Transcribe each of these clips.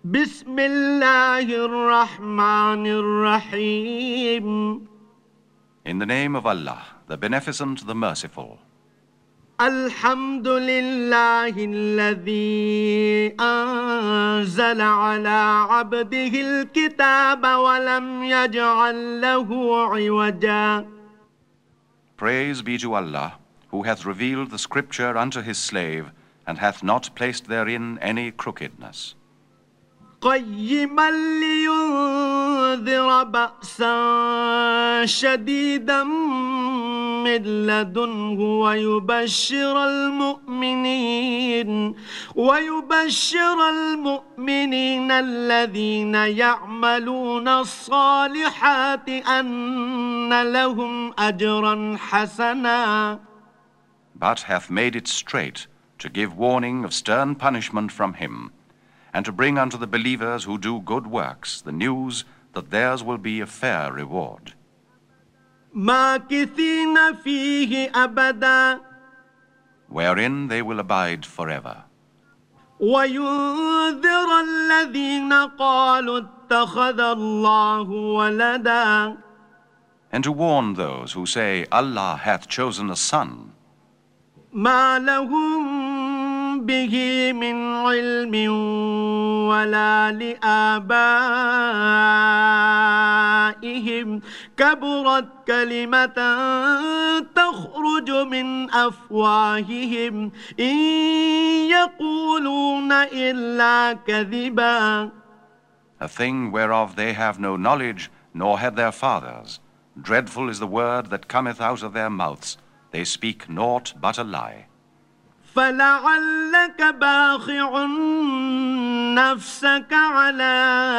Bismillahir-Rahmanir-Rahim. In the name of Allah, the Beneficent, the Merciful. Alhamdulillahi alladhi anzala ala abdihi al-kitaba wa lam yaj'al lahu 'iwaja. Praise be to Allah, who hath revealed the scripture unto his slave, and hath not placed therein any crookedness. قيما لينذر بأسا شديدا من لدنه ويبشر المؤمنين الذين يعملون الصالحات أن لهم أجرا حسنا. But hath made it straight to give warning of stern punishment from him, and to bring unto the believers who do good works the news that theirs will be a fair reward. ماكثين فيه أبدا. Wherein they will abide forever. وينذر الذين قالوا اتخذ الله ولدا. And to warn those who say Allah hath chosen a son. ما لهم به من علم ولا لآبائهم كبرت كلمة تخرج من أفواههم إن يقولون إلا كذبا. A thing whereof they have no knowledge, nor had their fathers. Dreadful is the word that cometh out of their mouths. They speak naught but a lie. فلعلك باخع نفسك على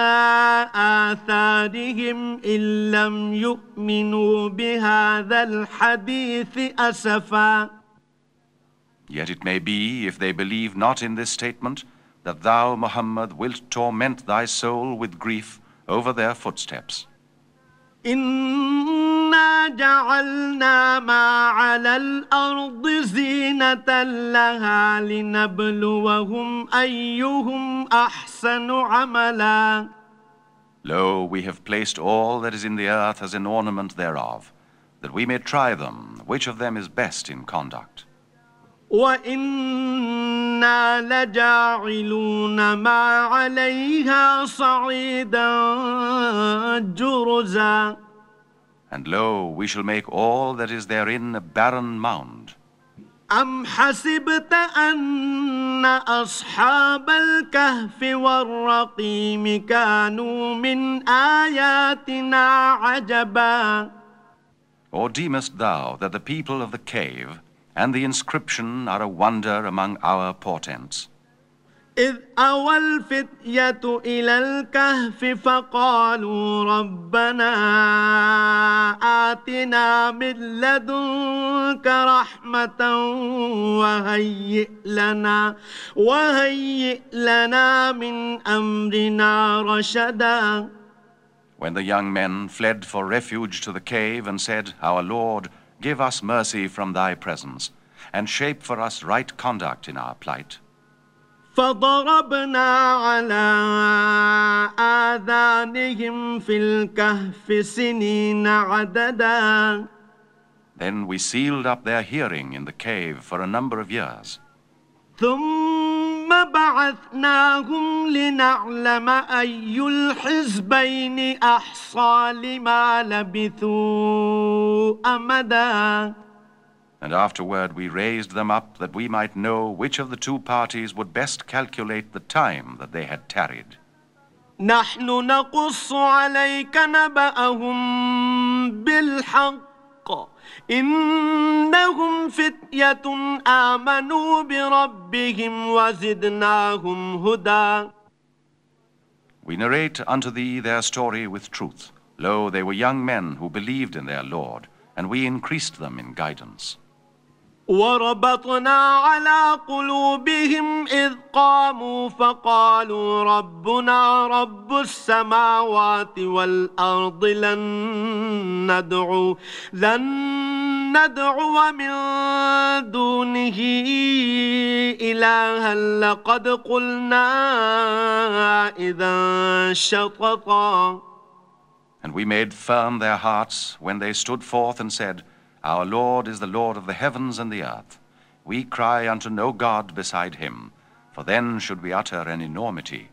آثارهم إن لم يؤمنوا بهذا الحديث أسفا. Yet it may be, if they believe not in this statement, that thou, Muhammad, wilt torment thy soul with grief over their footsteps. إنا جعلنا ما على الأرض زينة لها لنبلوهم أيهم أحسن عملا. Lo, we have placed all that is in the earth as an ornament thereof, that we may try them, which of them is best in conduct. وإنا لجاعلون ما عليها صعيدا جرزا. And lo, we shall make all that is therein a barren mound. أم حسبت أن أصحاب الكهف والرقيم كانوا من آياتنا عجبا. Or deemest thou that the people of the cave and the inscription are a wonder among our portents? إذ أوى الفتية إلى الكهف فقالوا ربنا آتنا من لدنك رحمة وهيئ لنا من أمرنا رشدا. When the young men fled for refuge to the cave and said, Our Lord, give us mercy from thy presence, and shape for us right conduct in our plight. فضربنا على آذانهم في الكهف سنين عددا. Then we sealed up their hearing in the cave for a number of years. ثم بعثناهم لنعلم أي الحزبين أحصى لما لبثوا أمدا. And afterward we raised them up that we might know which of the two parties would best calculate the time that they had tarried. نحن نقص عليك نبأهم بالحق إنهم فتية آمنوا بربهم وزدناهم هدى. We narrate unto thee their story with truth. Lo, they were young men who believed in their Lord, and we increased them in guidance. وربطنا على قلوبهم إذ قاموا فقالوا ربنا رب السماوات والأرض لن ندعو من دونه إلها لقد قلنا إذا انشططا. And we made firm their hearts when they stood forth and said, Our Lord is the Lord of the heavens and the earth. We cry unto no God beside him, for then should we utter an enormity.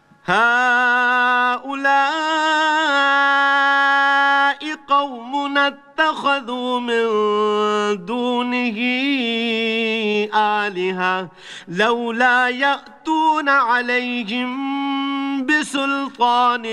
هؤلاء قوم اتخذوا من دونه آلهة لولا يأتون عليهم بسلطان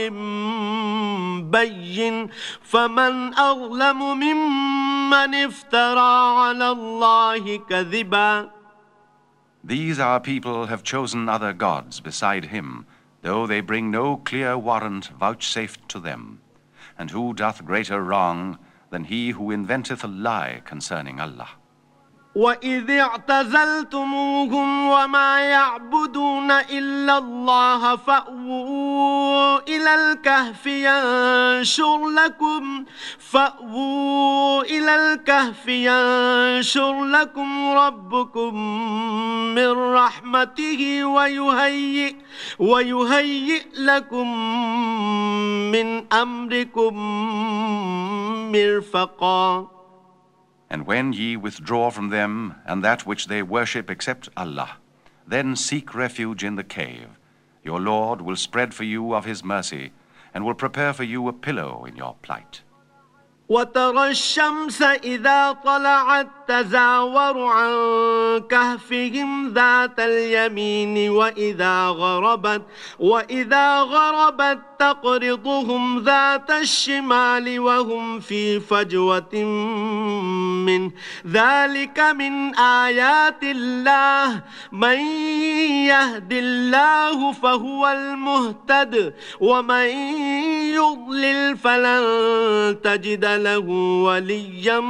بين فمن أظلم ممن افترى على الله كذبا. These our people have chosen other gods beside him, though they bring no clear warrant vouchsafed to them. And who doth greater wrong than he who inventeth a lie concerning Allah? وَإِذِ اعْتَزَلْتُمُوهُمْ وَمَا يَعْبُدُونَ إِلَّا اللَّهَ فَأْوُوا إِلَى الْكَهْفِ يَنشُرْ لَكُمْ رَبُّكُمْ مِنْ رَحْمَتِهِ وَيُهَيِّئْ لَكُمْ مِنْ أَمْرِكُمْ مِرْفَقًا. And when ye withdraw from them and that which they worship except Allah, then seek refuge in the cave. Your Lord will spread for you of his mercy, and will prepare for you a pillow in your plight. وترى الشمس إذا طلعت تزاور عن كهفهم ذات اليمين وإذا غربت تقرضهم ذات الشمال وهم في فجوة منه ذلك من آيات الله من يهد الله فهو المهتد ومن يضلل فلن تجد له وليا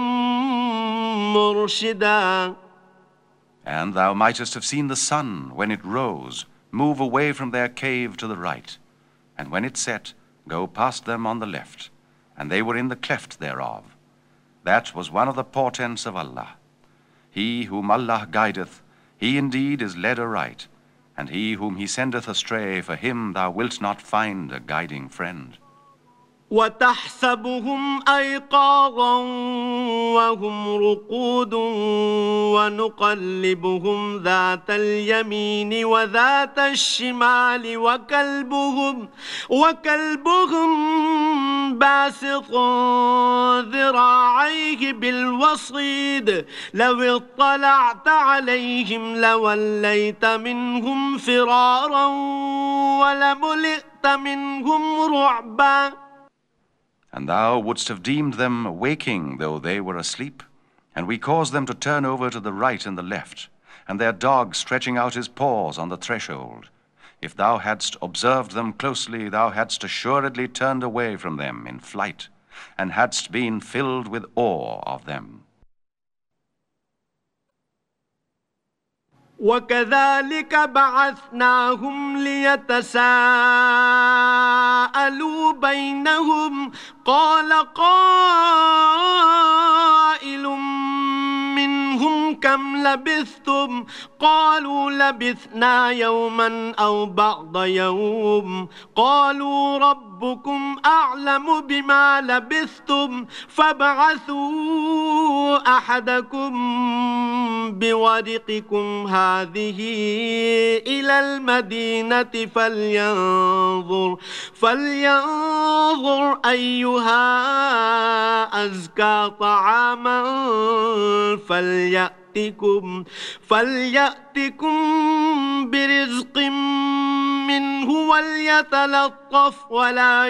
مرشدا. And thou mightest have seen the sun, when it rose, move away from their cave to the right, and when it set, go past them on the left, and they were in the cleft thereof. That was one of the portents of Allah. He whom Allah guideth, he indeed is led aright, and he whom he sendeth astray, for him thou wilt not find a guiding friend. وتحسبهم أيقاظا وهم رقود ونقلبهم ذات اليمين وذات الشمال وكلبهم باسط ذراعيه بالوصيد لو اطلعت عليهم لوليت منهم فرارا ولملئت منهم رعبا. And thou wouldst have deemed them waking, though they were asleep. And we caused them to turn over to the right and the left, and their dog stretching out his paws on the threshold. If thou hadst observed them closely, thou hadst assuredly turned away from them in flight, and hadst been filled with awe of them. وكذلك بعثناهم ليتساءلوا بينهم قال قائل منهم كم لبثتم قالوا لبثنا يوما أو بعض يوم قالوا ربكم أعلم بما لبثتم فابعثوا أحدكم بورقكم هذه إلى المدينة فلينظر أيها أزكى طعاما فليأتكم برزق منه وليتلطف ولا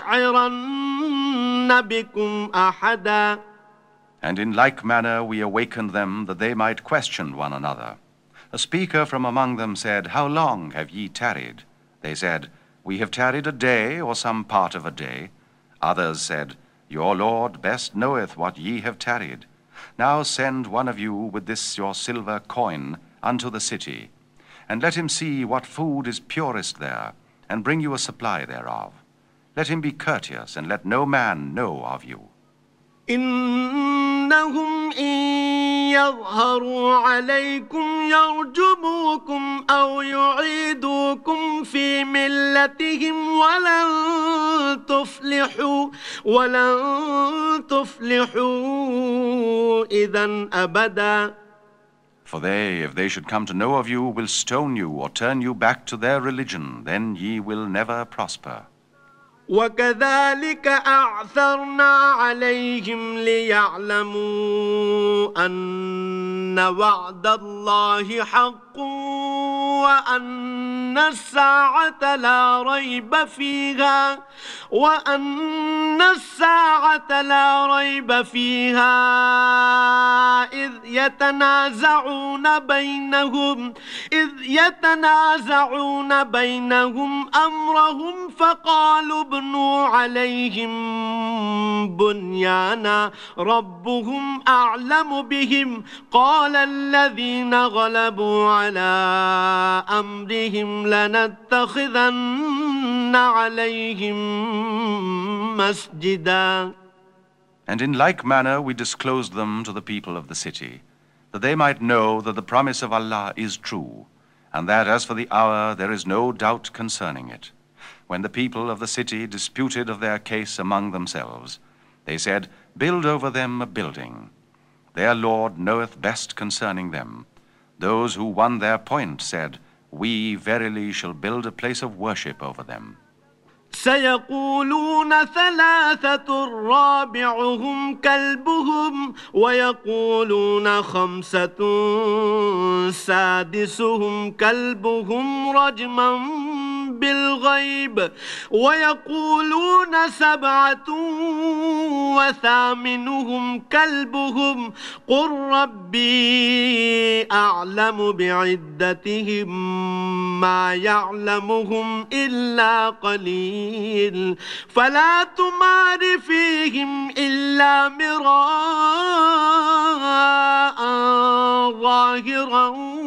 يشعرن بكم أحدا. And in like manner we awakened them that they might question one another. A speaker from among them said, How long have ye tarried? They said, We have tarried a day or some part of a day. Others said, Your Lord best knoweth what ye have tarried. Now send one of you with this your silver coin unto the city, and let him see what food is purest there, and bring you a supply thereof. Let him be courteous, and let no man know of you. إن إنهم إن يظهروا عليكم يرجموكم أو يعيدوكم في ملتهم ولن تفلحوا إذا أبدا. For they, if they should come to know of you, will stone you or turn you back to their religion, then ye will never prosper. وكذلك أعثرنا عليهم ليعلموا أن وعد الله حق وأن الساعة لا ريب فيها إذ يتنازعون بينهم أمرهم فقالوا ابنوا عليهم بنيانا ربهم أعلم بهم قال الذين غلبوا على أمرهم لنتخذن عليهم مسجدا. And in like manner we disclosed them to the people of the city, that they might know that the promise of Allah is true, and that as for the hour there is no doubt concerning it. When the people of the city disputed of their case among themselves, they said, build over them a building. Their Lord knoweth best concerning them. Those who won their point said, we verily shall build a place of worship over them. سيقولون ثلاثة رابعهم كلبهم ويقولون خمسة سادسهم كلبهم رجما بالغيب ويقولون سبعة وثامنهم كلبهم قل ربي أعلم بعدتهم ما يعلمهم إلا قليل فلا تمار فيهم إلا مراء ظاهرا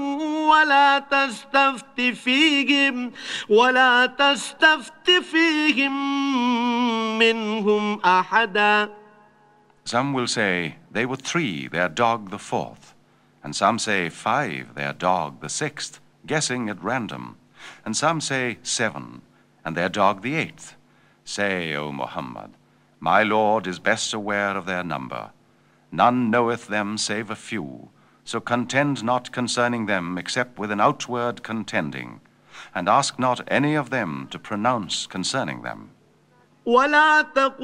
ولا تستفت فيهم منهم أحدا. Some will say, they were 3, their dog the 4th. And some say 5, their dog the 6th, guessing at random. And some say 7, and their dog the 8th. Say, O Muhammad, my Lord is best aware of their number. None knoweth them save a few. So contend not concerning them except with an outward contending, and ask not any of them to pronounce concerning them. ولا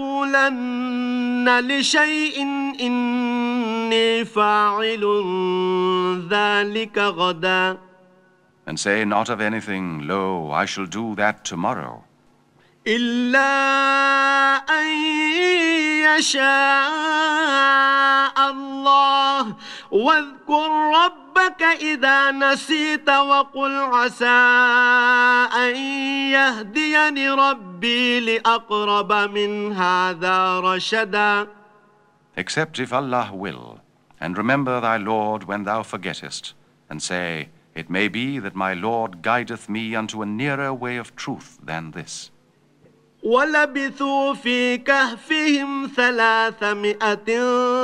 تقولن لشيء إني فاعل ذلك غدا. And say not of anything, lo, I shall do that tomorrow. إلا أن يشاء الله واذكر ربك إذا نسيت وقل عسى أن يهديني ربي لأقرب من هذا رشدا. Except if Allah will, and remember thy Lord when thou forgettest, and say, it may be that my Lord guideth me unto a nearer way of truth than this. ولبثوا في كهفهم 300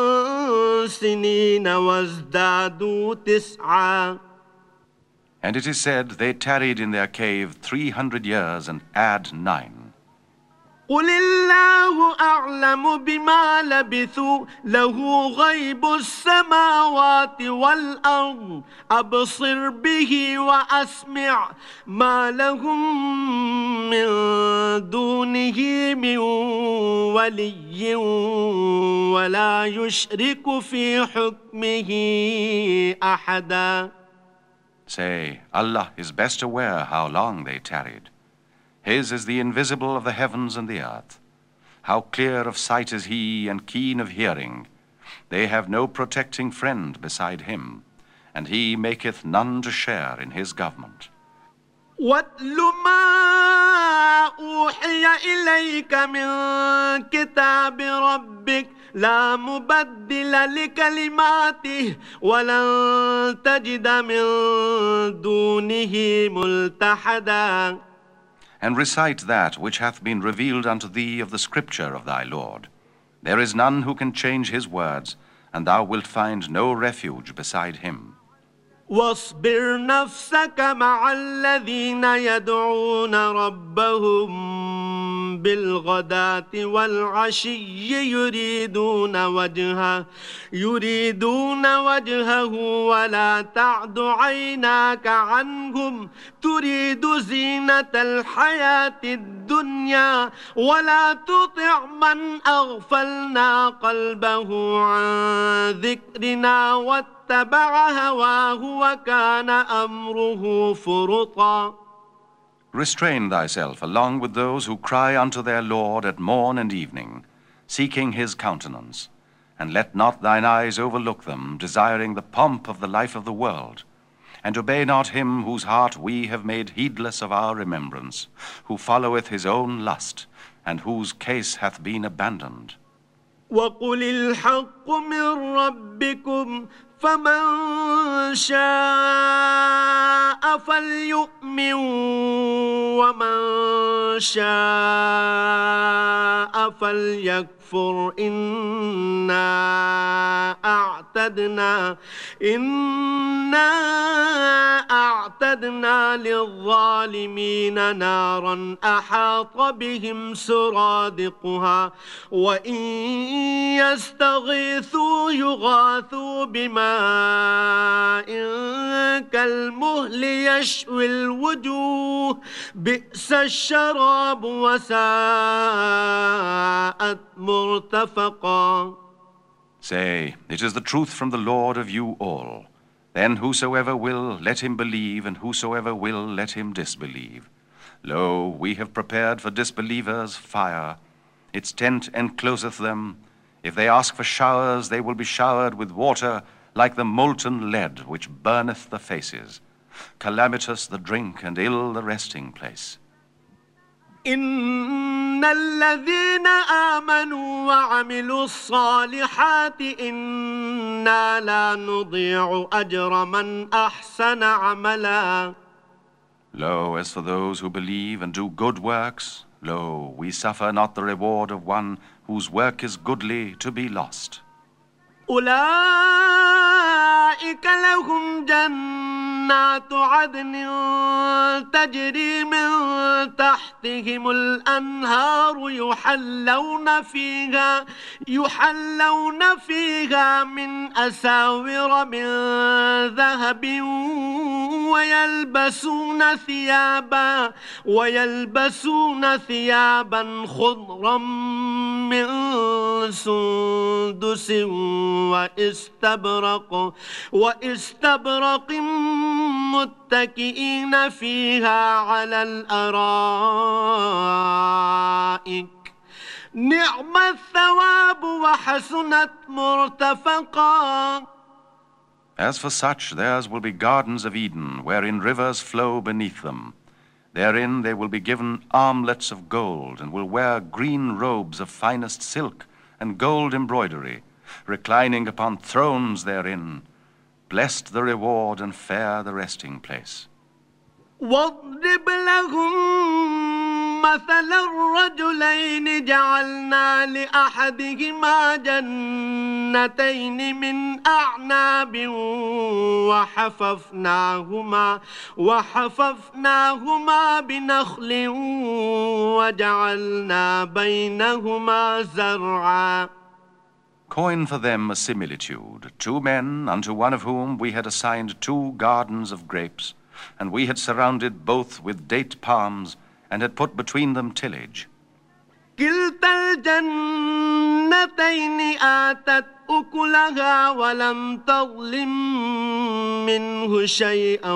سنين وازدادوا 9. And it is said, they tarried in their cave 300 years and add 9. قل الله أعلم بما لبثوا له غيب السماوات والأرض أبصر به وأسمع ما لهم من دونه من ولي ولا يشرك في حكمه أحدا. Say, Allah is best aware how long they tarried. His is the invisible of the heavens and the earth. How clear of sight is he and keen of hearing. They have no protecting friend beside him, and he maketh none to share in his government. وَاتْلُ مَا أُوحِيَ إِلَيْكَ مِنْ كِتَابِ رَبِّكَ لا مبدل لكلماته ولن تجد من دونه ملتحدا. And recite that which hath been revealed unto thee of the scripture of thy Lord. There is none who can change his words, and thou wilt find no refuge beside him. واصبر نفسك مع الذين يدعون ربهم بالغداة والعشي يريدون وجهه ولا تعد عيناك عنهم تريد زينة الحياة الدنيا ولا تطع من أغفلنا قلبه عن ذكرنا واتبع هواه وكان أمره فرطا. Restrain thyself along with those who cry unto their Lord at morn and evening, seeking his countenance, and let not thine eyes overlook them, desiring the pomp of the life of the world, and obey not him whose heart we have made heedless of our remembrance, who followeth his own lust, and whose case hath been abandoned. وقل الحق من ربكم فمن شاء فليؤمن ومن شاء فليكفر إنا أعتدنا للظالمين نارا أحاط بهم سرادقها وإن يستغيثوا يغاثوا بماء كالمهل يشوي الوجوه بئس الشراب وساءت مرتفقا. Say, it is the truth from the Lord of you all. Then whosoever will, let him believe, and whosoever will, let him disbelieve. Lo, we have prepared for disbelievers fire. Its tent encloseth them. If they ask for showers, they will be showered with water like the molten lead which burneth the faces. Calamitous the drink and ill the resting place. إن الذين آمنوا وعملوا الصالحات إنا لا نضيع أجر من أحسن عملا. Lo, as for those who believe and do good works, lo, we suffer not the reward of one whose work is goodly to be lost. أولئك لهم جنات عدن تجري من تحتهم الأنهار يحلون فيها من أساور من ذهب ويلبسون ثيابا خضرا من سندس واستبرق متكئين فيها على الأرائك نعم الثواب وحسنت مرتفقا. As for such, theirs will be gardens of Eden, wherein rivers flow beneath them. Therein they will be given armlets of gold, and will wear green robes of finest silk and gold embroidery, reclining upon thrones therein. Blessed the reward and fair the resting place. واضرب لهم مثل الرجلين جعلنا لأحدهما جنتين من أعناب وحففناهما بنخل وجعلنا بينهما زرعا. Coin for them a similitude, 2 men, unto one of whom we had assigned 2 gardens of grapes, and we had surrounded both with date palms, and had put between them tillage. كلتا الجنتين آتت أكلها ولم تظلم منه شيئا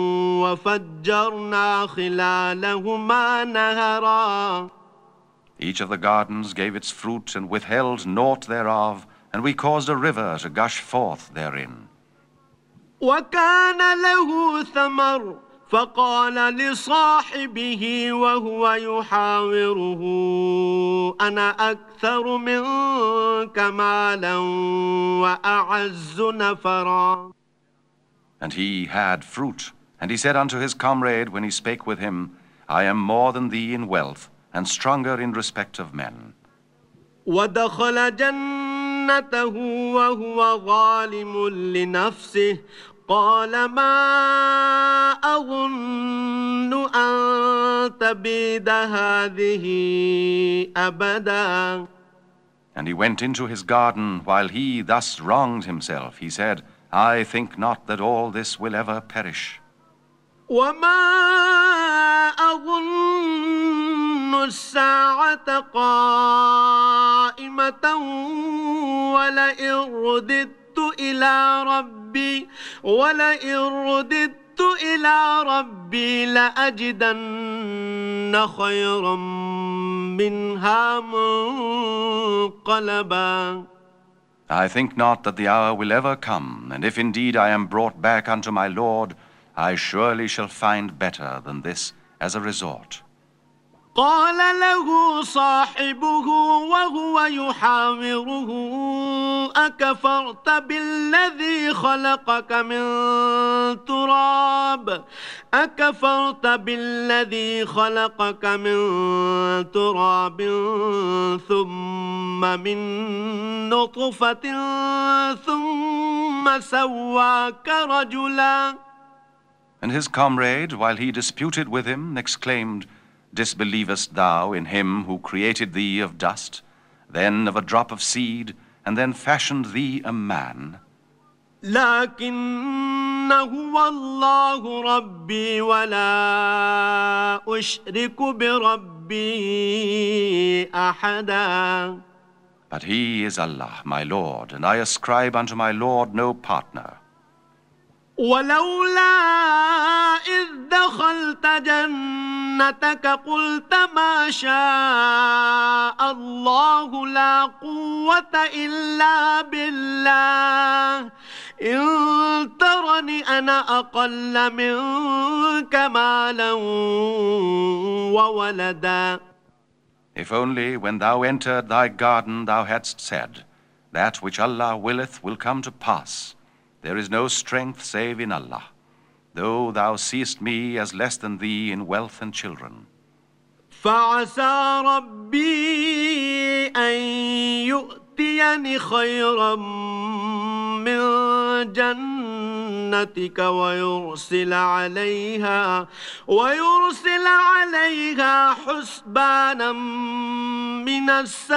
وفجرنا خلالهما نهرا. Each of the gardens gave its fruit and withheld naught thereof, and we caused a river to gush forth therein. وكان له ثمر فقال لصاحبه وهو يحاوره أنا أكثر منك مالا وأعز نفرا. And he had fruit, and he said unto his comrade when he spake with him, I am more than thee in wealth, and stronger in respect of men. ودخل جنته جنته وهو ظالم لنفسه قال ما أظن أن تبيد هذه أبدا. And he went into his garden while he thus wronged himself. He said, I think not that all this will ever perish. وما أظن الساعة قائمة ولئن رددت إلى ربي لأجدن خيرا منها منقلبا. I think not that the hour will ever come, and if indeed I am brought back unto my Lord, I surely shall find better than this as a resort. قال له صاحبه وهو يحاوره أكفرت بالذي خلقك من تراب ثم من نطفة ثم سواك رجلا. And his comrade, while he disputed with him, exclaimed, Disbelievest thou in him who created thee of dust, then of a drop of seed, and then fashioned thee a man? لكن هو الله ربي ولا أشرك بربي أحدا. But he is Allah, my Lord, and I ascribe unto my Lord no partner. ولولا إذ دخلت جنتك قلت ما شاء الله لا قوة إلا بالله إن ترني أنا أقل منك مالا وولدا. If only when thou entered thy garden thou hadst said, That which Allah willeth will come to pass. There is no strength save in Allah, though thou seest me as less than thee in wealth and children. فعسى ربي أن يؤتيني خيرا من جنتك ويرسل عليها حسبانا من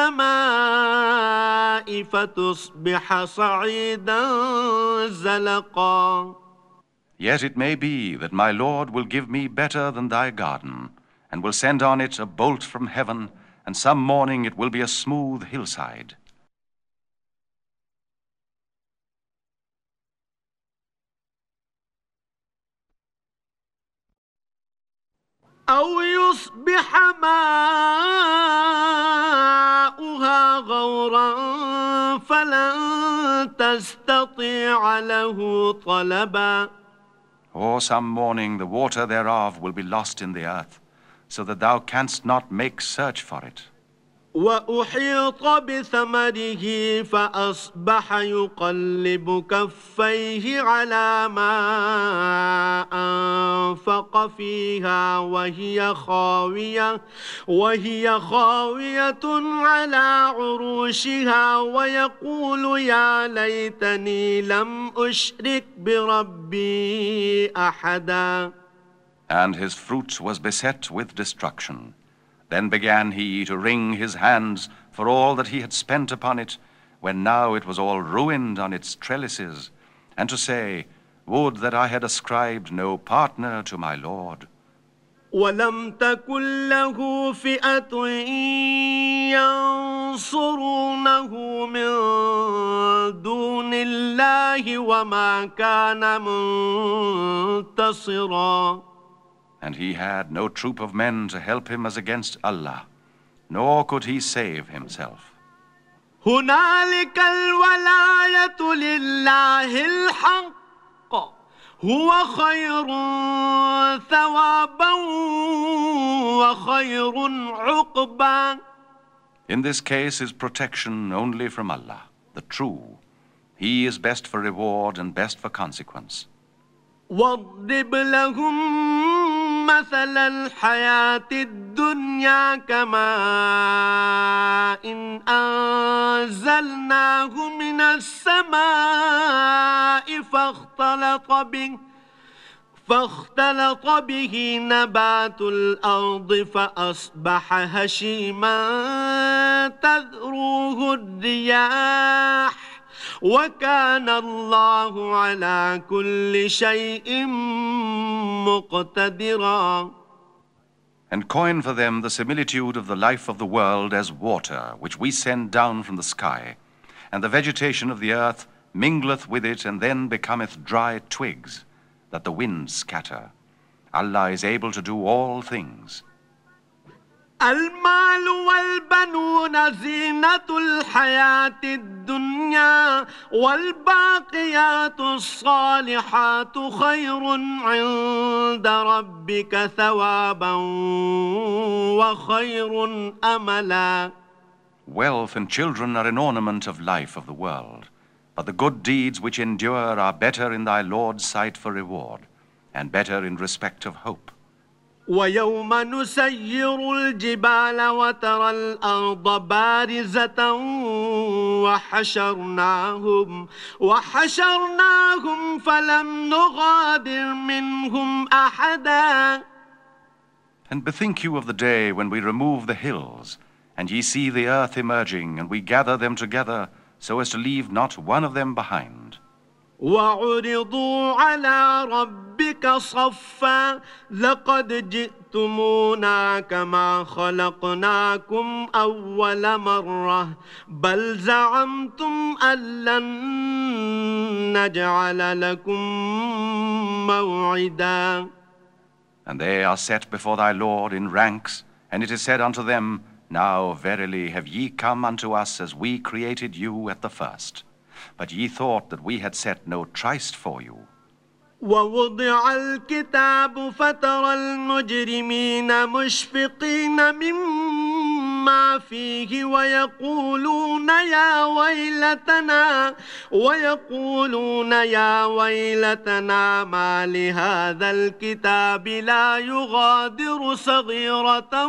السماء فتصبح صعيدا زلقا. Yet it may be that my Lord will give me better than thy garden, and will send on it a bolt from heaven, and some morning it will be a smooth hillside. أو يصبح ماؤها غورا فلن تستطيع له طلبا. Or some morning the water thereof will be lost in the earth, so that thou canst not make search for it. وأحيط بثمره فأصبح يقلب كفيه على ما أنفق فيها وهي خاوية على عروشها ويقول يا ليتني لم أشرك بربي أحدا. And his fruit was beset with destruction. Then began he to wring his hands for all that he had spent upon it, when now it was all ruined on its trellises, and to say, Would that I had ascribed no partner to my Lord. ولم تكن له فئة ينصرونه من دون الله وما كان منتصرا. And he had no troop of men to help him as against Allah, nor could he save himself. هنالك الولاية لله الحق هو خير ثوابا وخير عقبا. In this case is protection only from Allah, the true. He is best for reward and best for consequence. واضرب لهم مثل الحياة الدنيا كماء إن أنزلناه من السماء فاختلط به نبات الأرض فأصبح هشيما تذروه الرياح وكان الله على كل شيء مقتدرا. And coin for them the similitude of the life of the world as water, which we send down from the sky, and the vegetation of the earth mingleth with it, and then becometh dry twigs, that the winds scatter. Allah is able to do all things. المال والبنون زينة الحياة الدنيا والباقيات الصالحات خير عند ربك ثوابا وخير أملا. Wealth and children are an ornament of life of the world, but the good deeds which endure are better in thy Lord's sight for reward, and better in respect of hope. ويوم نسير الجبال وترى الأرض بارزة وحشرناهم فلم نغادر منهم أحدا. And bethink you of the day when we remove the hills, and ye see the earth emerging, and we gather them together, so as to leave not one of them behind. وعرضوا على ربك صفا لقد جئتمونا كما خلقناكم أول مرة بل زعمتم أن لن نجعل لكم موعدا. And they are set before thy Lord in ranks, and it is said unto them, Now verily have ye come unto us as we created you at the first. But ye thought that we had set no tryst for you. ووضع الكتاب فترى المجرمين مشفقين مما فيه ويقولون يا ويلتنا ما لهذا الكتاب لا يغادر صغيرة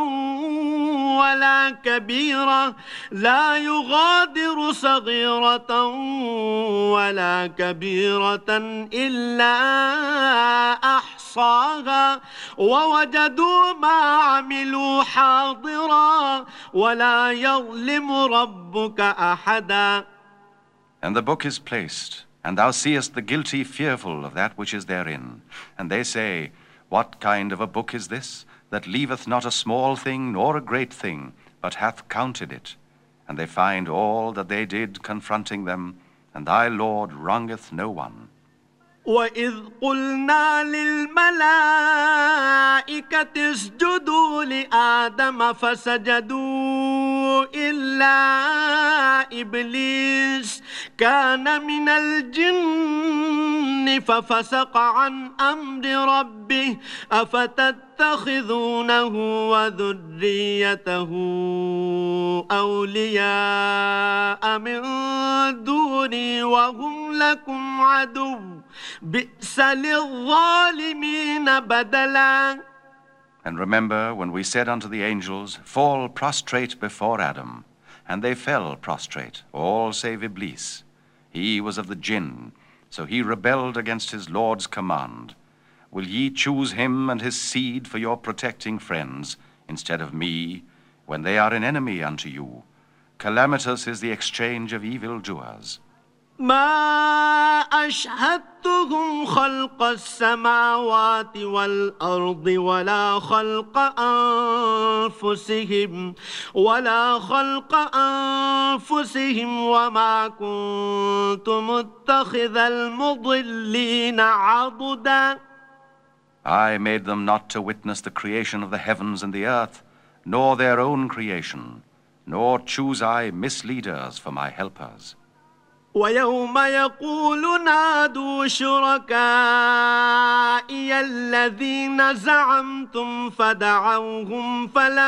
ولا كبيرة إلا أحصاها ووجدوا ما عملوا حاضرا ولا يظلم ربك أحدا. And the book is placed, and thou seest the guilty fearful of that which is therein. And they say, What kind of a book is this, that leaveth not a small thing nor a great thing, but hath counted it? And they find all that they did confronting them, and thy Lord wrongeth no one. وإذ قلنا للملائكة اسجدوا لآدم فسجدوا إلا إبليس كان من الجن ففسق عن أمر ربه أفتتخذونه وذريته أولياء من دوني وهم لكم عدو بئس للظالمين بدلا. And remember when we said unto the angels, Fall prostrate before Adam. And they fell prostrate, all save Iblis. He was of the jinn, so he rebelled against his Lord's command. Will ye choose him and his seed for your protecting friends, instead of me, when they are an enemy unto you? Calamitous is the exchange of evildoers. ما أشهدتهم خلق السماوات والأرض ولا خلق أنفسهم وما كنت متخذ المضلين عضدا. I made them not to witness the creation of the heavens and the earth, nor their own creation, nor choose I misleaders for my helpers. ويوم يقول نادوا شركائي الذين زعمتم فدعوهم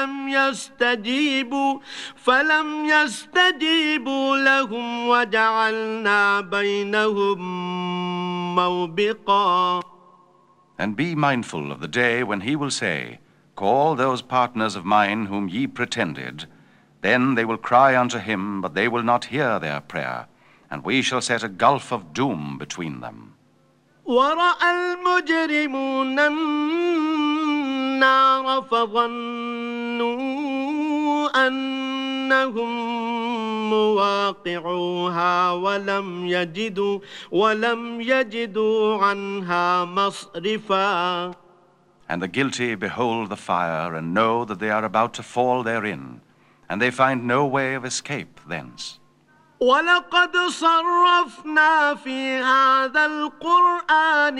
فلم يستجيبوا لهم وجعلنا بينهم موبقا. And be mindful of the day when he will say, Call those partners of mine whom ye pretended. Then they will cry unto him, but they will not hear their prayer, and we shall set a gulf of doom between them. ورأى المجرمون النار فظنوا أنهم مواقعوها ولم يجدوا عنها مصرفا. And the guilty behold the fire, and know that they are about to fall therein, and they find no way of escape thence. ولقد صرفنا في هذا القرآن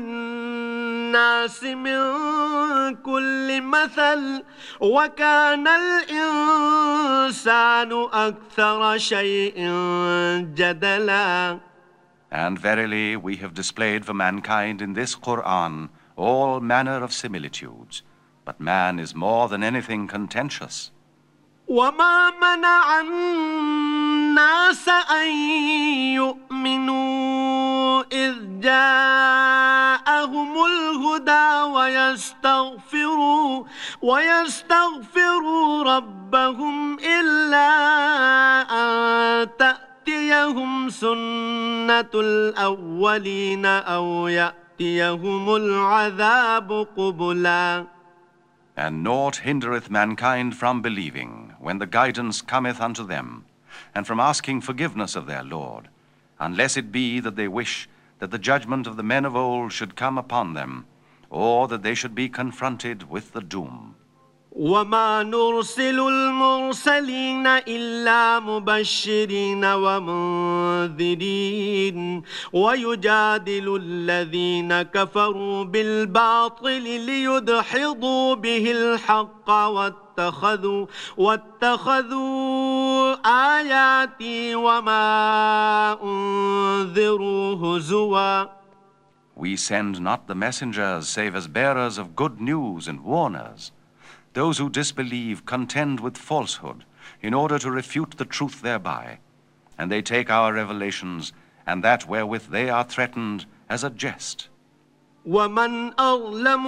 للناس من كل مثل وكان الإنسان أكثر شيء جدلا. And verily we have displayed for mankind in this Qur'an all manner of similitudes, but man is more than anything contentious. وما منع الناس أن يؤمنوا إذ جاءهم الهدى ويستغفروا ربهم إلا أن تأتيهم سنة الأولين أو يأتيهم العذاب قبلا. And naught hindereth mankind from believing, when the guidance cometh unto them, and from asking forgiveness of their Lord, unless it be that they wish that the judgment of the men of old should come upon them, or that they should be confronted with the doom. وما نرسل المرسلين إلا مبشرين ومنذرين ويجادل الذين كفروا بالباطل ليدحضوا به الحق واتخذوا آياتي وما أنذروا هزوا. We send not the messengers save as bearers of good news and warners. Those who disbelieve contend with falsehood in order to refute the truth thereby, and they take our revelations and that wherewith they are threatened as a jest. ومن أظلم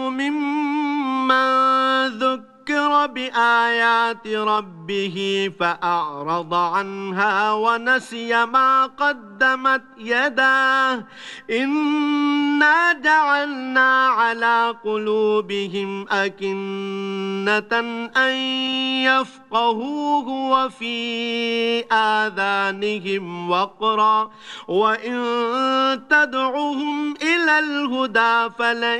ممن ذكر بآيات ربه فأعرض عنها ونسي ما قدمت يداه إنا جعلنا على قلوبهم أكنة أن يفقهوه وفي آذانهم وقرا وإن تدعوهم إلى الهدى فلن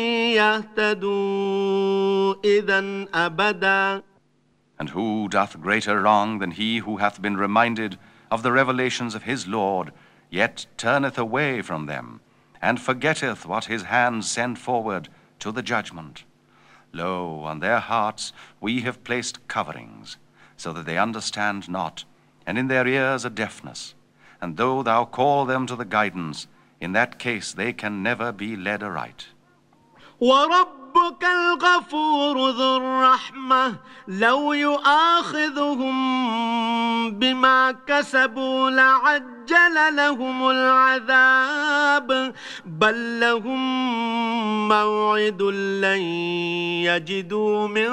يهتدوا إذا أبدا. And who doth greater wrong than he who hath been reminded of the revelations of his Lord, yet turneth away from them, and forgetteth what his hands send forward to the judgment? Lo, on their hearts we have placed coverings, so that they understand not, and in their ears a deafness. And though thou call them to the guidance, in that case they can never be led aright. وربك الغفور ذو الرحمة لو يؤاخذهم بما كسبوا لعجل لهم العذاب بل لهم موعد لن يجدوا من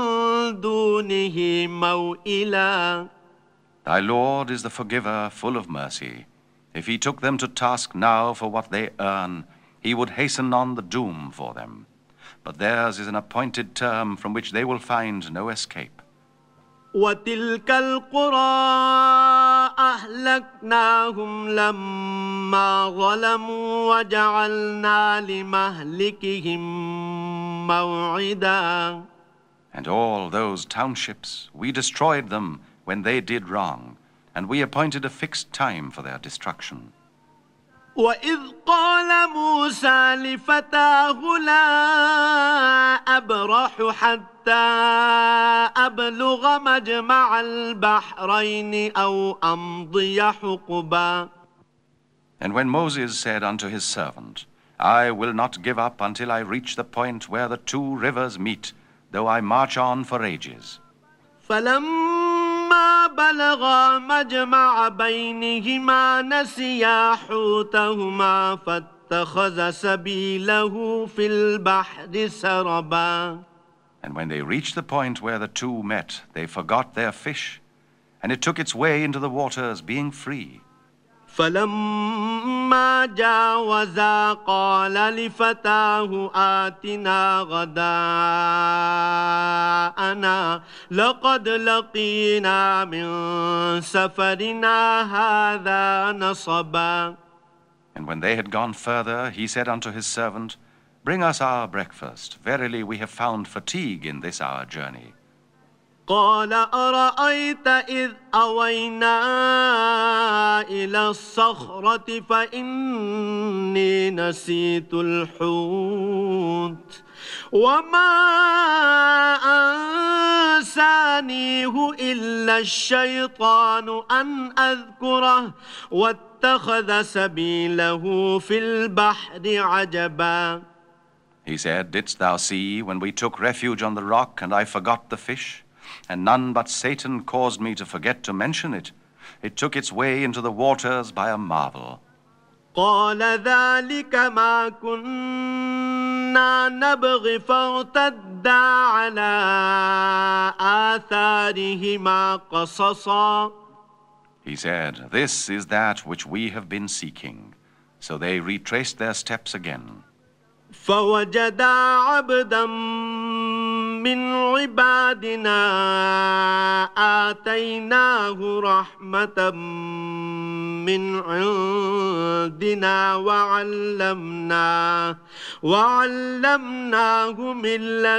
دونه موئلا. Thy Lord is the forgiver, full of mercy. If he took them to task now for what they earn, he would hasten on the doom for them. But theirs is an appointed term from which they will find no escape. وتلك القرى أهلكناهم لما ظلموا وجعلنا لمهلكهم موعدا. And all those townships, we destroyed them when they did wrong, and we appointed a fixed time for their destruction. وإذ قال موسى لفتاه لا أبرح حتى أبلغ مجمع البحرين أو أمضي حقبا. And when Moses said unto his servant, I will not give up until I reach the point where the two rivers meet, though I march on for ages. فلما بلغا مجمع بينهما نسيا حوتهما واتخذ سبيله في البحر سربا. And when they reached the point where the two met, they forgot their fish, and it took its way into the waters, being free. فلما جاوزا قال لفتاه آتنا غداءنا لقد لقينا من سفرنا هذا نصبا. And when they had gone further, he said unto his servant, Bring us our breakfast. Verily we have found fatigue in this our journey. قال أرأيت إذ أوينا إلى الصخرة فإني نسيت الحوت وما أنسانيه إلا الشيطان أن أذكره واتخذ سبيله في البحر عجبا. He said, Didst thou see when we took refuge on the rock and I forgot the fish? And none but Satan caused me to forget to mention it. It took its way into the waters by a marvel. قال ذلك ما كنا نبغي فارتدا على آثارهما قصصا. He said, This is that which we have been seeking. So they retraced their steps again. فوجدا عبدا من عبادنا آتيناه رحمة من عندنا وعلمناه من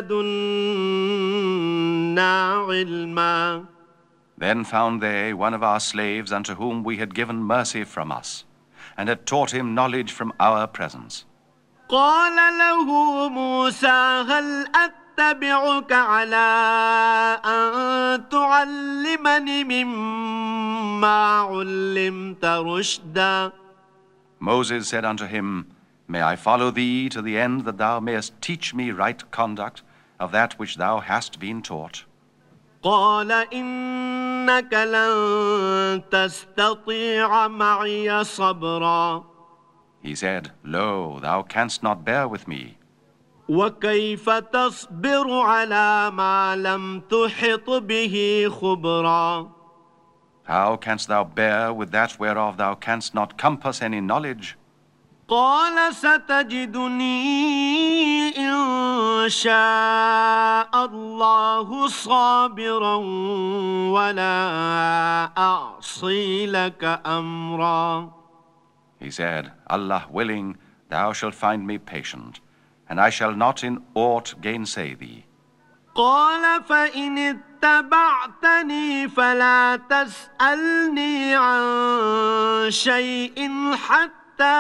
لدنا علما. Then found they one of our slaves unto whom we had given mercy from us, and had taught him knowledge from our presence. قال له موسى هل أتبعك على أن تعلمني مما علمت رشدا. Moses said unto him, May I follow thee to the end that thou mayest teach me right conduct of that which thou hast been taught? قال إنك لن تستطيع معي صبرا. He said, Lo, thou canst not bear with me. وكيف تصبر على ما لم تحط به خبرا. How canst thou bear with that whereof thou canst not compass any knowledge? قال ستجدني إن شاء الله صابرا ولا أعصي لك أمرا. He said, Allah willing, thou shalt find me patient, and I shall not in aught gainsay thee. قال فإن اتبعتني فلا تسألني عن شيء حتى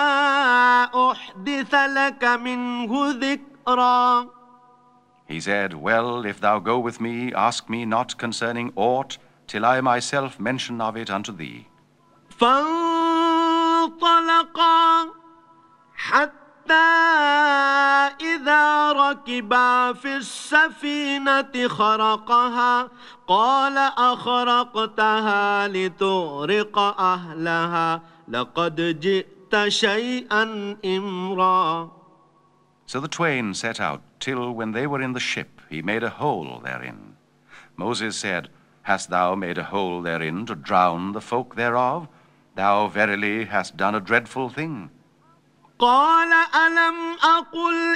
أحدث لك منه ذكرا. He said, Well, if thou go with me, ask me not concerning aught, till I myself mention of it unto thee. فانطلقا حتى إذا ركبا في السفينة خرقها قال أخرقتها لتغرق أهلها لقد جئت شيئا إمرا. So the twain set out, till when they were in the ship, he made a hole therein. Moses said, Hast thou made a hole therein to drown the folk thereof? Thou verily hast done a dreadful thing. قال ألم أقل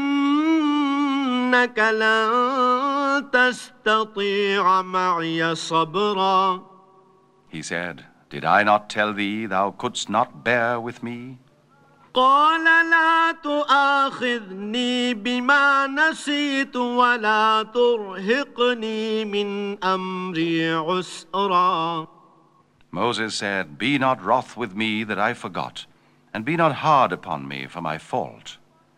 إنك لن تستطيع معي صبرا. He said, Did I not tell thee thou couldst not bear with me? قال لا تؤاخذني بما نسيت ولا ترهقني من أمري عسرا. Moses said, Be not wroth with me that I forgot, and be not hard upon me for my fault.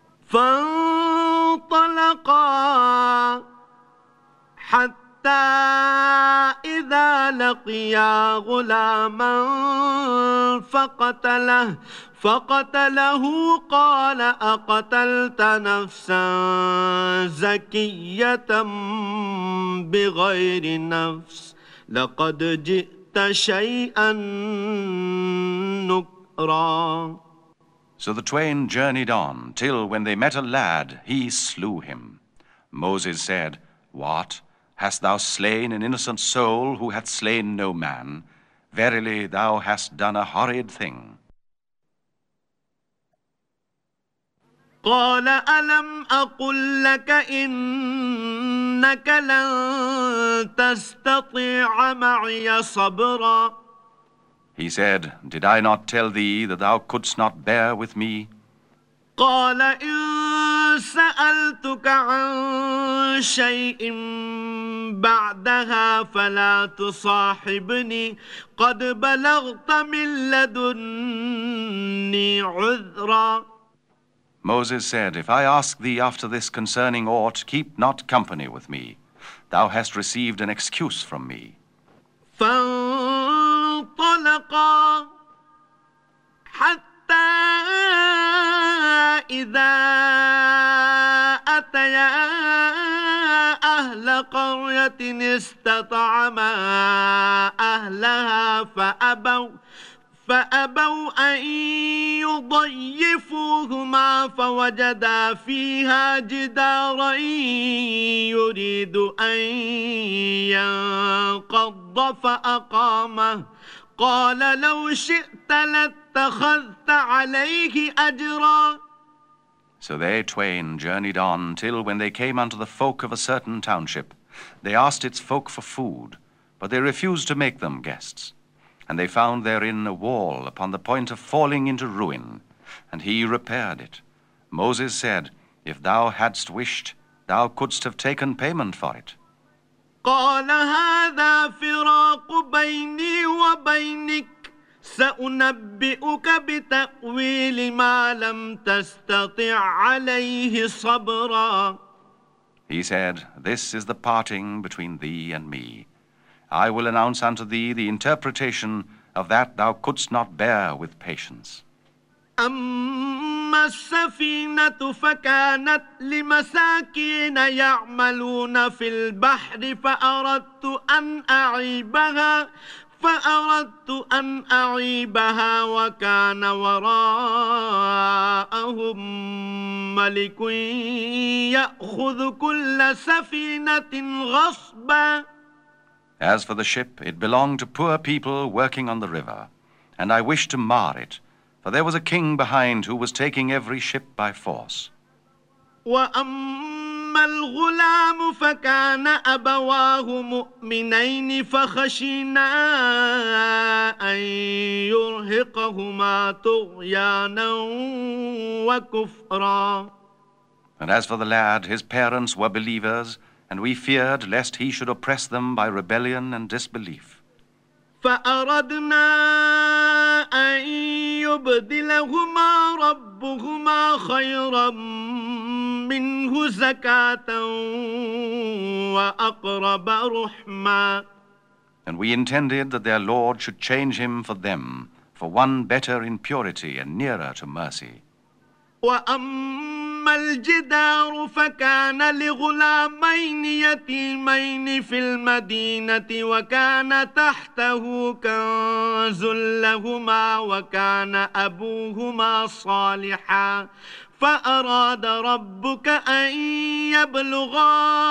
فانطلقا حتى إذا لقيا غلاما فقتله قال أقتلت نفسا زكية بغير نفس لقد جئت شيئا نكرا. So the twain journeyed on, till when they met a lad, he slew him. Moses said, What? Hast thou slain an innocent soul who hath slain no man? Verily thou hast done a horrid thing. قال ألم أقل لك إنك لن تستطيع معي صبرا. He said, Did I not tell thee that thou couldst not bear with me? قال إن سألتك عن شيء بعدها فلا تصاحبني قد بلغت من لدني عذرا. Moses said, If I ask thee after this concerning aught, keep not company with me. Thou hast received an excuse from me. فانطلقا حتى إذا أتيا أهل قرية استطعما أهلها فأبوا أن يضيفوهما فوجدا فيها جدارا يريد أن ينقض فأقامه قال لو شئت لاتخذت عليه أجرا. So they twain journeyed on, till when they came unto the folk of a certain township, they asked its folk for food, but they refused to make them guests. And they found therein a wall upon the point of falling into ruin, and he repaired it. Moses said, If thou hadst wished, thou couldst have taken payment for it. قال هذا فراق بيني وبينك سأنبئك بتأويل ما لم تستطع عليه صبرا. He said, This is the parting between thee and me. I will announce unto thee the interpretation of that thou couldst not bear with patience. أما السفينة فكانت لمساكين يعملون في البحر فأردت أن أعيبها وكان وراءهم ملك يأخذ كل سفينة غصبا. As for the ship, it belonged to poor people working on the river, and I wished to mar it, for there was a king behind who was taking every ship by force. وأما الغلام فكان أبواه مؤمنين فخشينا أن يرهقهما طغيانا وكفرا. And as for the lad, his parents were believers, and we feared lest he should oppress them by rebellion and disbelief. فأردنا أن يبدلهما ربهما خيرا منه زكاة وأقرب رحما. And we intended that their Lord should change him for them, for one better in purity and nearer to mercy. وأما الجدار فكان لغلامين يتيمين في المدينة وكان تحته كنز لهما وكان أبوهما صالحا فأراد ربك أن يبلغا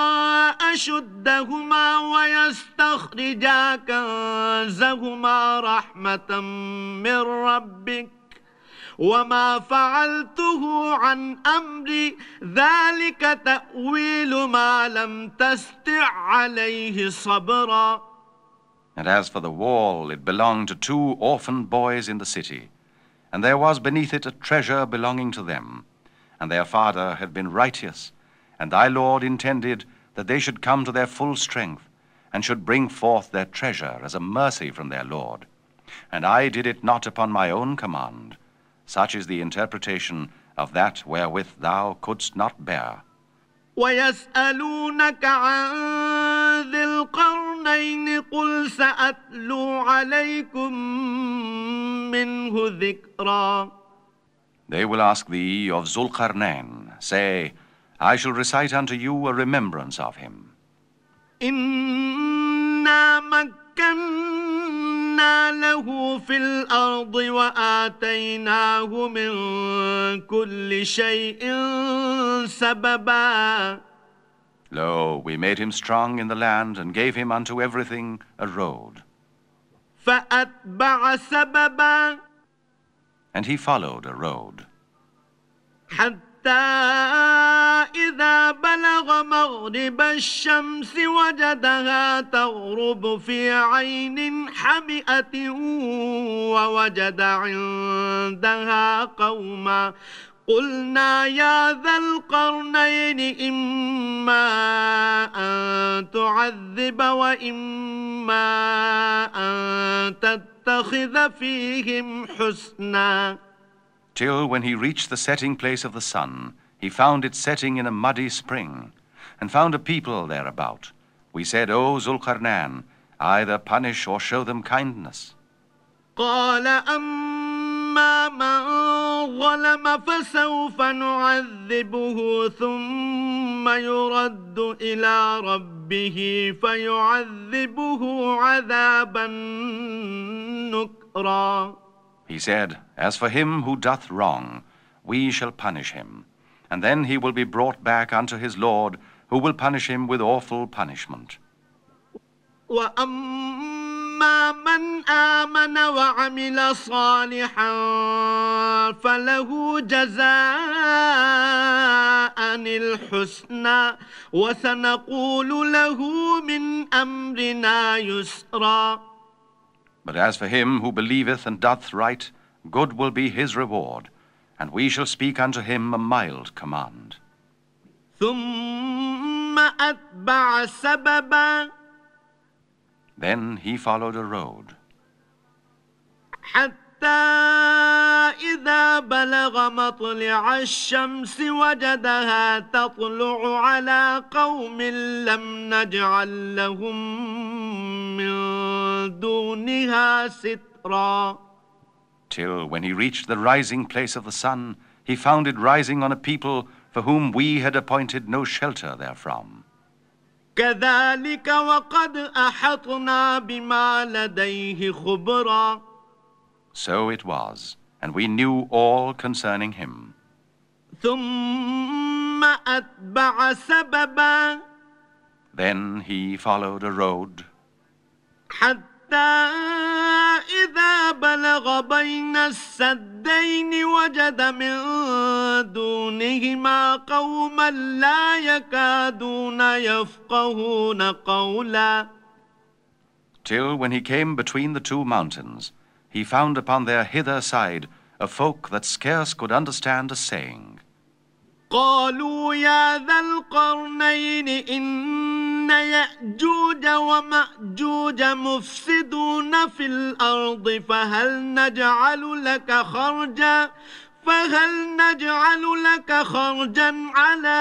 أشدهما ويستخرجا كنزهما رحمة من ربك وما فعلته عن أمري ذلك تأويل ما لم تستع عليه صبرا. And as for the wall, it belonged to two orphan boys in the city, and there was beneath it a treasure belonging to them, and their father had been righteous, and thy Lord intended that they should come to their full strength, and should bring forth their treasure as a mercy from their Lord. And I did it not upon my own command. Such is the interpretation of that wherewith thou couldst not bear. ويسألونك عن ذي القرنين قل سأتلو عليكم منه ذكرا. They will ask thee of Zulqarnain. Say, I shall recite unto you a remembrance of him. إنا مكنا له في الأرض وآتيناه من كل شيء سببا. Lo, we made him strong in the land, and gave him unto everything a road. فأتبع سببا. And he followed a road. حتى إذا بلغ مغرب الشمس وجدها تغرب في عين حمئة ووجد عندها قوما قلنا يا ذا القرنين إما أن تعذب وإما أن تتخذ فيهم حسنا. Till when he reached the setting place of the sun, he found it setting in a muddy spring, and found a people thereabout. We said, O Zulqarnain, either punish or show them kindness. قال أما من ظلم فسوف نعذبه ثم يرد إلى ربه فيعذبه عذابا نكرا. He said, As for him who doth wrong, we shall punish him, and then he will be brought back unto his Lord, who will punish him with awful punishment. وَأَمَّا مَنْ آمَنَ وَعَمِلَ صَالِحًا فَلَهُ جَزَاءً الْحُسْنَى وَسَنَقُولُ لَهُ مِنْ أَمْرِنَا يُسْرًا. But as for him who believeth and doth right, good will be his reward, and we shall speak unto him a mild command. ثُمَّ أَتْبَعَ سَبَبًا. Then he followed a road. حتى إذا بلغ مطلع الشمس وجدها تطلع على قوم لم نجعل لهم من دونها سترا. Till when he reached the rising place of the sun, he found it rising on a people for whom we had appointed no shelter therefrom. كذلك وقد أحطنا بما لديه خبرا. So it was, and we knew all concerning him. ثم أتبع سببا. Then he followed a road. حتى إذا بلغ بين السدين وجد من دونهما قوما لا يكادون يفقهون قولا. Till when he came between the two mountains, he found upon their hither side a folk that scarce could understand a saying. قالوا يا ذا القرنين إن يأجوج ومأجوج مفسدون في الأرض فهل نجعل لك خرجا على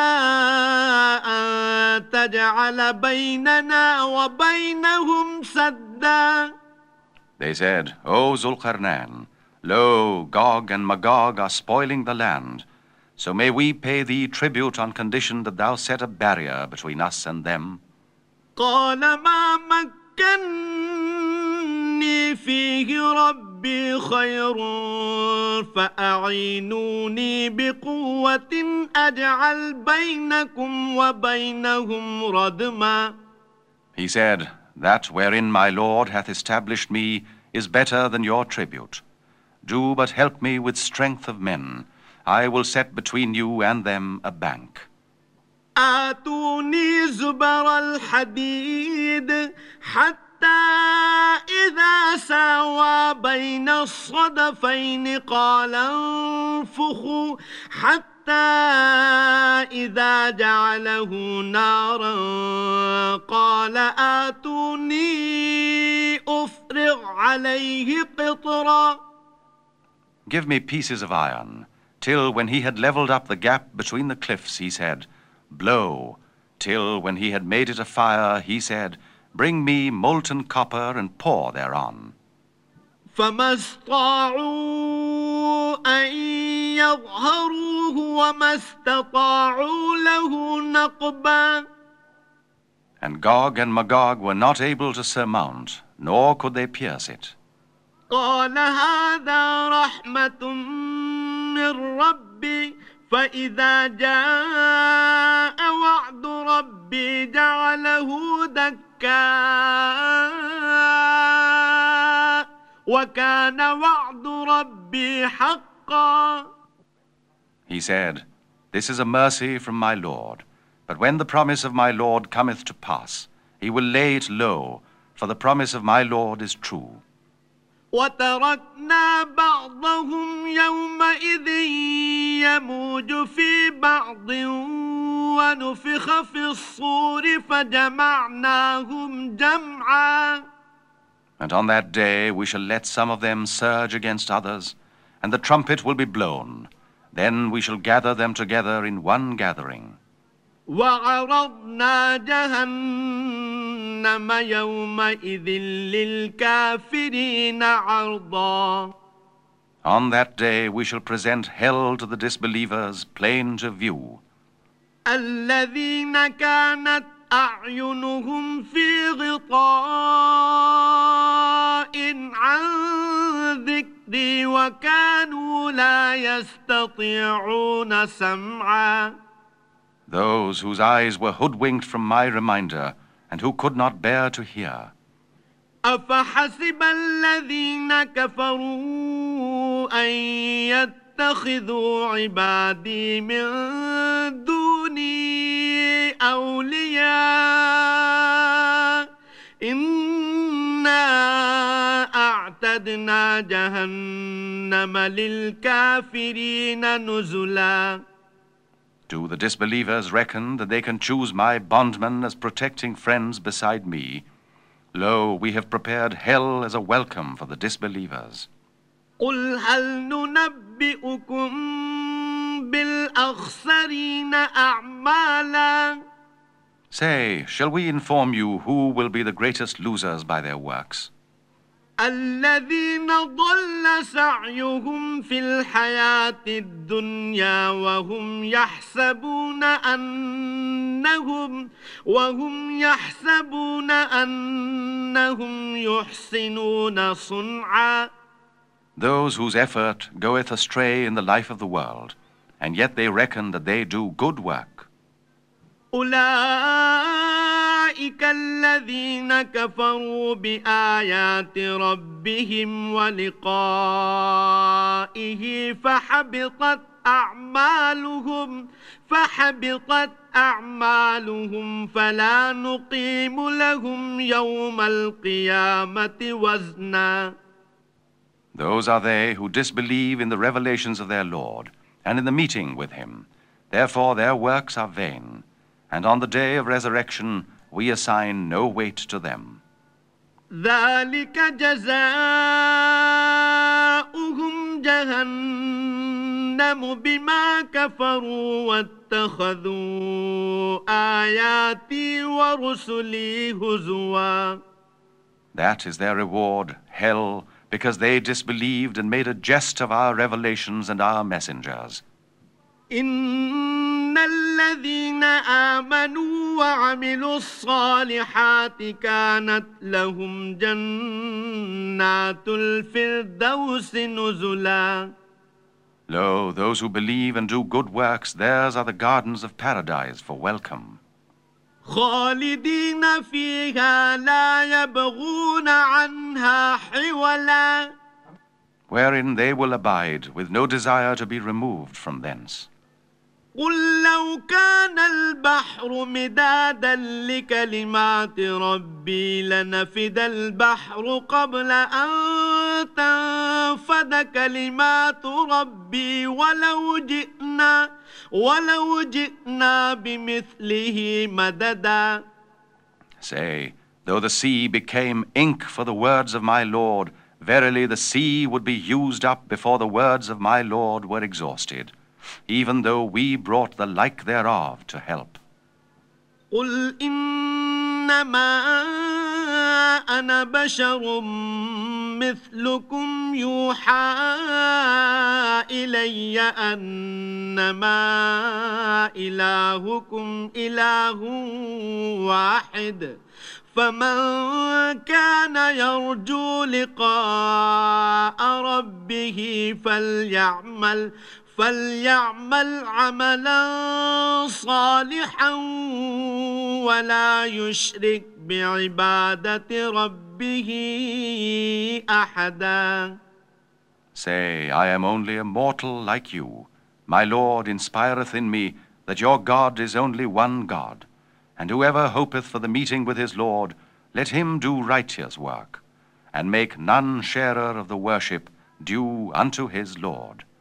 أن تجعل بيننا وبينهم سدا. They said, O Zulqarnain, lo, Gog and Magog are spoiling the land, so may we pay thee tribute on condition that thou set a barrier between us and them. قال ما مكني فيه ربي خير فأعينوني بقوة أجعل بينكم وبينهم ردما. He said, That wherein my Lord hath established me is better than your tribute. Do but help me with strength of men. I will set between you and them a bank. آتوني زبر الحديد حتى إذا ساوى بين الصدفين قال انفخوا حتى إذا جعله نارا قال آتوني أفرغ عليه قطرا. Give me pieces of iron, till when he had leveled up the gap between the cliffs, he said, Blow, till when he had made it a fire, he said, Bring me molten copper and pour thereon. فما استطاعوا أن يظهروه وما استطاعوا له نقبا. And Gog and Magog were not able to surmount, nor could they pierce it. قال هذا رحمة من ربي فإذا جاء وعد ربي جعله دكا وكان وعد ربي حقا. He said, "This is a mercy from my Lord, but when the promise of my Lord cometh to pass, he will lay it low, for the promise of my Lord is true." وتركنا بعضهم يومئذ يموج في بعض ونفخ في الصور فجمعناهم جمعا. And on that day we shall let some of them surge against others, and the trumpet will be blown. Then we shall gather them together in one gathering. وعرضنا جهنم يومئذ للكافرين عرضا. On that day we shall present hell to the disbelievers plain to view. الذين كانت أعينهم في غطاء عن ذكري وكانوا لا يستطيعون سمعا. Those whose eyes were hoodwinked from my reminder, and who could not bear to hear. أفحسب الذين كفروا أن يتخذوا عبادي من دوني أولياء إنا أعتدنا جهنم للكافرين نزلا. Do the disbelievers reckon that they can choose my bondmen as protecting friends beside me? Lo, we have prepared hell as a welcome for the disbelievers. قل هل ننبئكم بالأخسرين أعمالا. Say, shall we inform you who will be the greatest losers by their works? الذين ضل سعيهم في الحياة الدنيا وهم يحسبون أنهم يحسنون صنعا. Those whose effort goeth astray in the life of the world, and yet they reckon that they do good work. أولئك الذين كفروا بآيات ربهم ولقائه فحبطت أعمالهم فلا نقيم لهم يوم القيامة وزنا. Those are they who disbelieve in the revelations of their Lord, and in the meeting with him. Therefore their works are vain, and on the day of resurrection we assign no weight to them. ذلك جزاؤهم جهنم بما كفروا واتخذوا آياتي ورسلي هزوا. That is their reward, hell, because they disbelieved and made a jest of our revelations and our messengers. إن الذين آمنوا وعملوا الصالحات كانت لهم جنات الفردوس نزلا. Lo, those who believe and do good works, theirs are the gardens of paradise for welcome. خالدين فيها لا يبغون عنها حولا. Wherein they will abide, with no desire to be removed from thence. قل لو كان البحر مدادا لكلمات ربي لنفد البحر قبل أن تنفد كلمات ربي ولو جئنا بمثله مددا. Say, though the sea became ink for the words of my Lord, verily the sea would be used up before the words of my Lord were exhausted, even though we brought the like thereof to help. قل إنما أنا بشر مثلكم يوحى إلي أنما إلهكم إله واحد فمن كان يرجو لقاء ربه فليعمل عملا صالحا ولا يشرك بعبادة ربه أحدا. Say, I am only a mortal like you. My Lord inspireth in me that your God is only one God, and whoever hopeth for the meeting with his Lord, let him do righteous work, and make none sharer of the worship due unto his Lord.